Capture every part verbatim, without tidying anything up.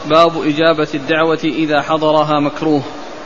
باب إجابة الدعوة إذا حضرها مكروه.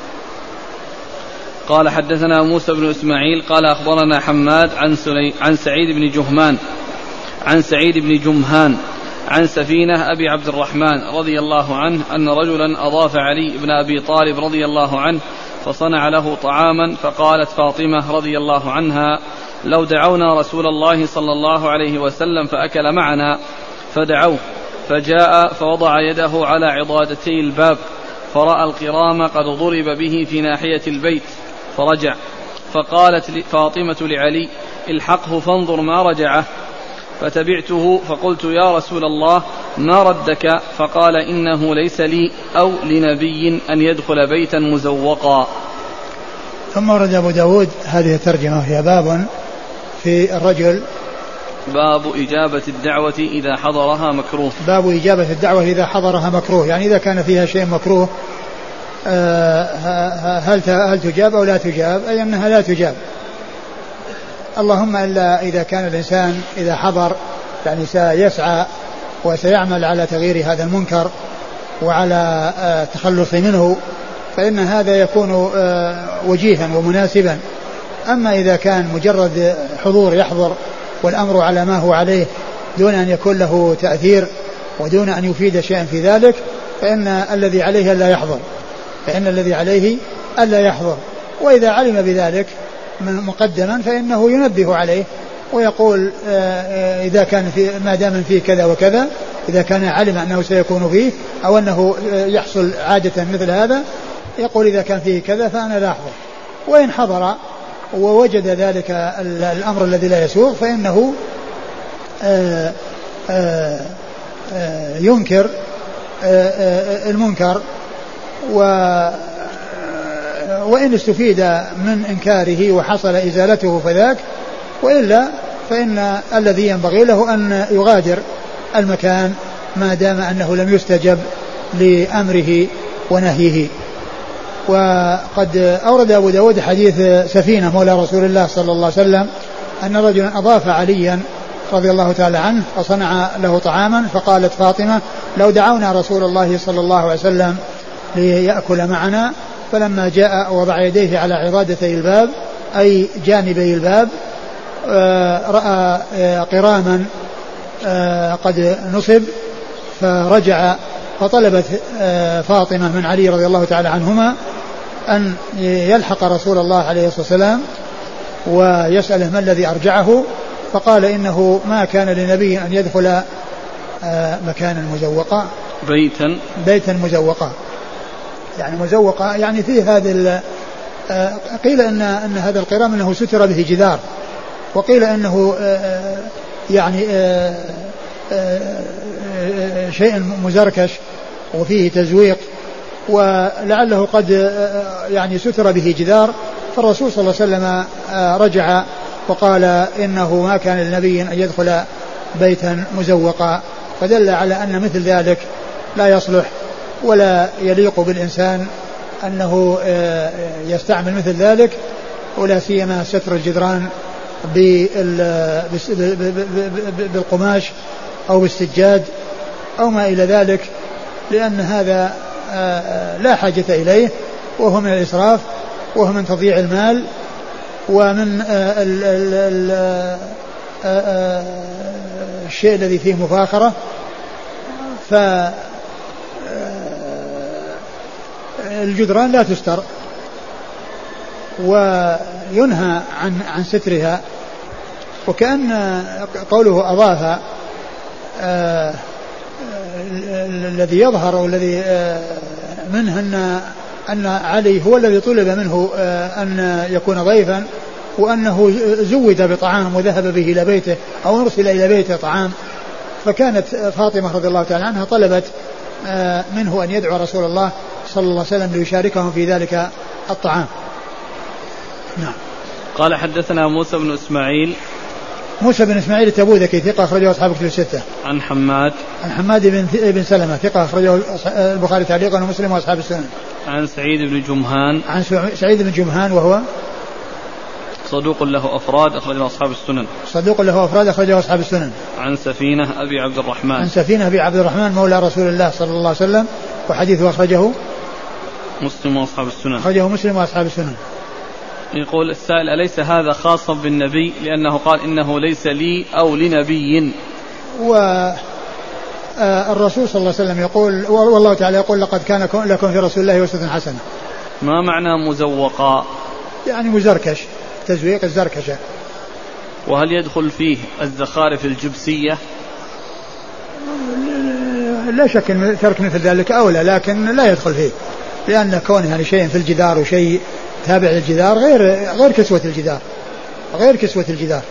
قال حدثنا موسى بن إسماعيل قال أخبرنا حماد عن, عن سعيد بن جهمان عن سعيد بن جمهان عن سفينة أبي عبد الرحمن رضي الله عنه أن رجلا أضاف علي بن أبي طالب رضي الله عنه فصنع له طعاما، فقالت فاطمة رضي الله عنها: لو دعونا رسول الله صلى الله عليه وسلم فأكل معنا، فدعوه فجاء فوضع يده على عضادتي الباب، فرأى القرام قد ضرب به في ناحية البيت فرجع، فقالت فاطمة لعلي: الحقه فانظر ما رجعه. فتبعته فقلت: يا رسول الله ما ردك؟ فقال: إنه ليس لي أو لنبي أن يدخل بيتا مزوقا. ثم ورد أبو داود هذه الترجمة، هي باب في الرجل، باب إجابة الدعوة إذا حضرها مكروه. باب إجابة الدعوة إذا حضرها مكروه، يعني إذا كان فيها شيء مكروه هل هل تجاب أو لا تجاب، أي أنها لا تجاب، اللهم إلا إذا كان الإنسان إذا حضر يعني سيسعى وسيعمل على تغيير هذا المنكر وعلى التخلص منه، فإن هذا يكون وجيها ومناسبا. أما إذا كان مجرد حضور يحضر والأمر على ما هو عليه دون أن يكون له تأثير ودون أن يفيد شيئا في ذلك، فإن الذي عليه ألا يحضر فإن الذي عليه ألا يحضر وإذا علم بذلك مقدما فإنه ينبه عليه ويقول إذا كان في ما دام فيه كذا وكذا، إذا كان علم أنه سيكون فيه أو أنه يحصل عادة مثل هذا، يقول إذا كان فيه كذا فأنا لا أحضر. وإن حضر ووجد ذلك الأمر الذي لا يسوغ فإنه آآ آآ آآ ينكر المنكر، وإن استفيد من إنكاره وحصل إزالته فذاك، وإلا فإن الذي ينبغي له أن يغادر المكان ما دام أنه لم يستجب لأمره ونهيه. وقد أورد أبو داود حديث سفينة مولى رسول الله صلى الله عليه وسلم أن رجلا أضاف عليا رضي الله تعالى عنه فصنع له طعاما، فقالت فاطمة: لو دعونا رسول الله صلى الله عليه وسلم ليأكل معنا، فلما جاء وضع يديه على عضادتي الباب أي جانبي الباب رأى قراما قد نصب فرجع، فطلبت فاطمة من علي رضي الله تعالى عنهما أن يلحق رسول الله عليه الصلاة والسلام ويسأله ما الذي أرجعه، فقال: إنه ما كان لنبي أن يدخل مكانا مزوقا بيتا بيتا مزوقا يعني مزوقا يعني فيه هذا. قيل إن, أن هذا القرام أنه ستر به جدار، وقيل أنه يعني شيء مزركش وفيه تزويق، ولعله قد يعني ستر به جدار، فالرسول صلى الله عليه وسلم رجع وقال: إنه ما كان للنبي أن يدخل بيتا مزوقا، فدل على أن مثل ذلك لا يصلح ولا يليق بالإنسان أنه يستعمل مثل ذلك، ولا سيما ستر الجدران بالقماش أو بالسجاد أو ما إلى ذلك، لأن هذا لا حاجة إليه، وهو من الإسراف وهو من تضييع المال ومن الشيء الذي فيه مفاخرة. فالجدران لا تستر وينهى عن عن سترها، وكأن قوله أضاف الذي يظهر والذي منه أن أن علي هو الذي طلب منه أن يكون ضيفا، وأنه زود بطعام وذهب به إلى بيته أو أرسل إلى بيته طعام، فكانت فاطمة رضي الله تعالى عنها طلبت منه أن يدعو رسول الله صلى الله عليه وسلم ليشاركهم في ذلك الطعام. نعم. قال حدثنا موسى بن إسماعيل موسى بن إسماعيل التبوذكي ثقة أخرجه أصحاب كتب الستة. عن حماد عن حماد بن بن سلمة ثقة أخرجه البخاري تعليقا ومسلم وأصحاب السنن. عن سعيد بن جمهان عن سعيد بن جمهان وهو صدوق له أفراد أخرجه أصحاب السنن. صدوق له أفراد أخرجه أصحاب السنن. عن سفينة أبي عبد الرحمن عن سفينة أبي عبد الرحمن مولى رسول الله صلى الله عليه وسلم وحديثه أخرجه مسلم وأصحاب السنن. أخرجه مسلم وأصحاب السنن. يقول السائل: أليس هذا خاصا بالنبي لأنه قال إنه ليس لي أو لنبي؟ والرسول صلى الله عليه وسلم يقول والله تعالى يقول: لقد كان لكم في رسول الله أسوة حسنة. ما معنى مزوقا؟ يعني مزركش، تزويق الزركشة. وهل يدخل فيه الزخارف الجبسية؟ لا شك أن ترك مثل ذلك أولى، لكن لا يدخل فيه، لأن كونه يعني شيء في الجدار وشيء تابع للجدار غير غير كسوة الجدار غير كسوة الجدار.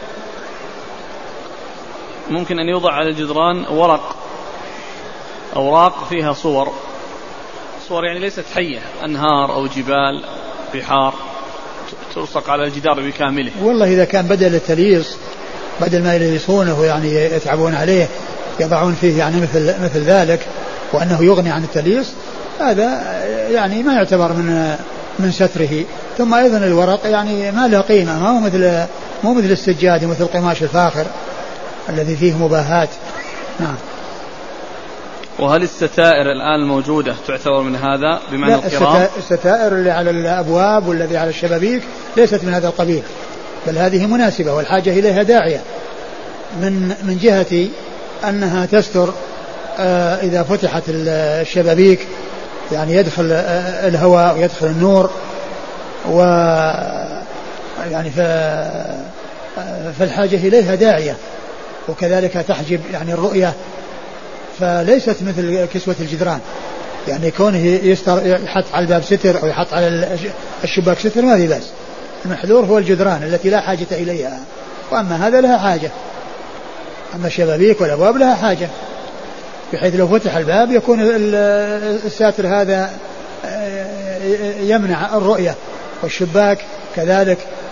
ممكن أن يوضع على الجدران ورق أوراق فيها صور صور يعني ليست حية، أنهار أو جبال بحار، تلصق على الجدار بكامله. والله إذا كان بدل التليص، بدل ما يليصونه يعني يتعبون عليه، يضعون فيه يعني مثل مثل ذلك، وأنه يغني عن التليص، هذا يعني ما يعتبر من من ستره. ثم أيضا الورق يعني ما له قيمة، ما هو مثل مو مثل السجاد ومثل القماش الفاخر الذي فيه مباهات. نعم. وهل الستائر الآن الموجودة تعتبر من هذا بمعنى القرام؟ الستائر اللي على الأبواب والذي على الشبابيك ليست من هذا القبيل، بل هذه مناسبة والحاجة إليها داعية، من من جهة أنها تستر آه إذا فتحت الشبابيك، يعني يدخل آه الهواء ويدخل النور، و يعني فالحاجة إليها داعية، وكذلك تحجب يعني الرؤية، فليست مثل كسوة الجدران. يعني كونه يستر يحط على الباب ستر أو يحط على الشباك ستر ما في بأس. المحذور هو الجدران التي لا حاجة إليها، وأما هذا لها حاجة. أما الشبابيك والأبواب لها حاجة، بحيث لو فتح الباب يكون الساتر هذا يمنع الرؤية، والشباك كذلك